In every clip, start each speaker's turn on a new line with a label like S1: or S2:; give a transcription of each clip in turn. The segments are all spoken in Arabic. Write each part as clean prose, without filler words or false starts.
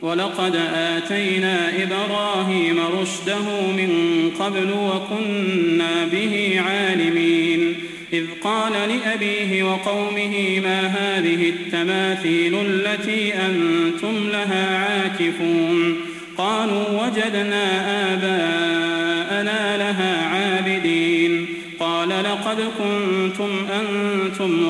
S1: ولقد آتينا إبراهيم رشده من قبل وكنا به عالمين إذ قال لأبيه وقومه ما هذه التماثيل التي أنتم لها عاكفون قالوا وجدنا آباءنا لها عابدين قال لقد كنتم أنتم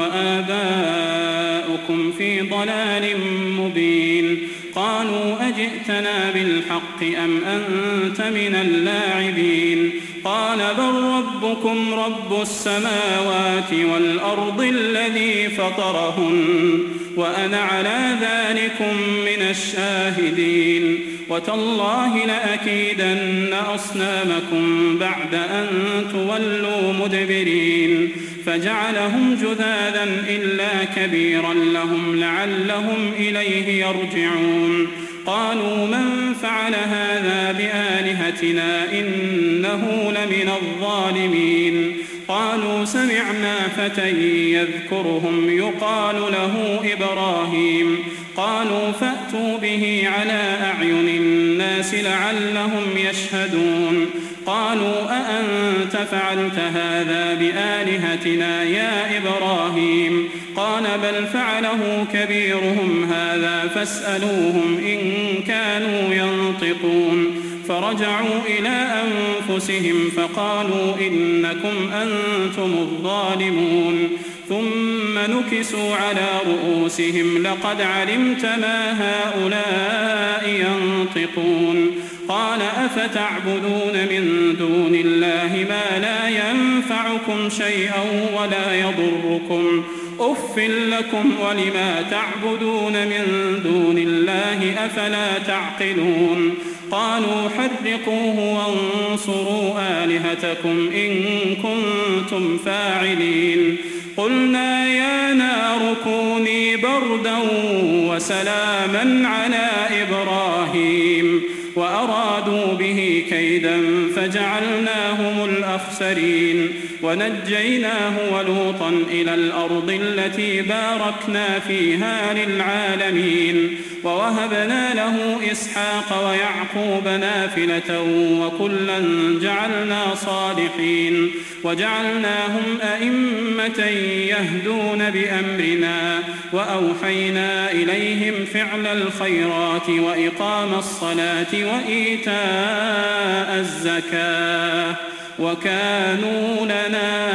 S1: وآباؤكم في ضلال مبين قالوا أجئتنا بالحق أم أنت من اللاعبين قال بل ربكم رب السماوات والأرض الذي فطرهن وأنا على ذلكم من الشاهدين وتالله لأكيدن أصنامكم بعد أن تولوا مدبرين فجعلهم جذاذا إلا كبيرا لهم لعلهم إليه يرجعون قالوا من فعل هذا بآلهتنا إنه لمن الظالمين قالوا سمعنا فتى يذكرهم يقال له إبراهيم قالوا فأتوا به على أعين الناس لعلهم يشهدون قالوا أأنت فعلت هذا بآلهتنا يا إبراهيم قال بل فعله كبيرهم هذا فاسألوهم إن كانوا ينطقون فرجعوا إلى أنفسهم فقالوا إنكم أنتم الظالمون ثم نكسوا على رؤوسهم لقد علمت ما هؤلاء ينطقون قال أفتعبدون من دون الله ما لا ينفعكم شيئا ولا يضركم أف لكم ولما تعبدون من دون الله أفلا تعقلون قالوا حرقوه وانصروا آلهتكم إن كنتم فاعلين قلنا يا نار كوني بردا وسلاما على إبراهيم وأرادوا به كيدا فجعلناهم الأخسرين ونجيناه ولوطا إلى الأرض التي باركنا فيها للعالمين ووهبنا له إسحاق ويعقوب نافلة وكلا جعلنا صالحين وجعلناهم أئمة يهدون بأمرنا وأوحينا إليهم فعل الخيرات وإقام الصلاة وإيتاء الزكاة وكانوا لنا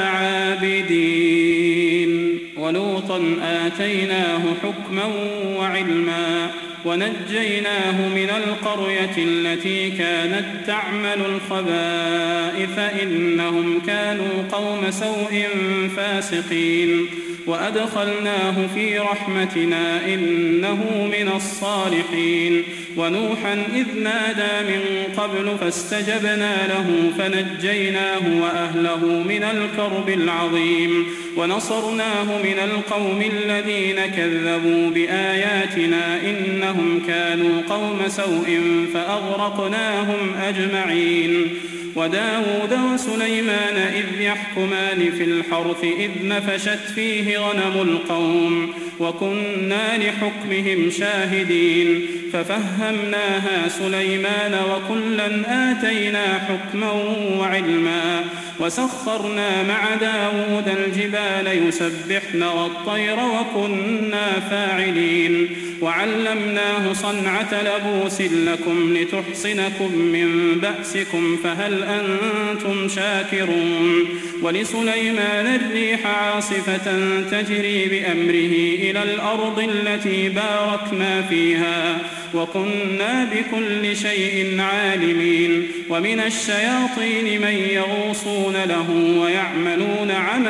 S1: عابدين ولوطا آتيناه حكما وعلما ونجيناه من القرية التي كانت تعمل الخبائث إنهم كانوا قوم سوء فاسقين وأدخلناه في رحمتنا إنه من الصالحين ونوحا إذ نادى من قبل فاستجبنا له فنجيناه وأهله من الكرب العظيم ونصرناه من القوم الذين كذبوا بآياتنا إنهم كانوا قوم سوء فأغرقناهم أجمعين وداود وسليمان إذ يحكمان في الحرث إذ نفشت فيه غنم القوم وكنا لحكمهم شاهدين ففهمناها سليمان وكلا آتينا حكما وعلما وسخرنا مع داود الجبال يسبحن والطير وكنا فاعلين وعلمناه صنعة لبوس لكم لتحصنكم من بأسكم فهل أنتم شاكرون ولسليمان الريح عاصفة تجري بأمره إلى الأرض التي باركنا فيها وكنا بكل شيء عالمين ومن الشياطين من يغوصون له ويعملون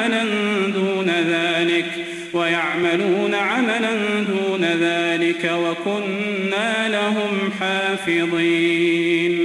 S1: عملا دون ذلك وكنا لهم حافظين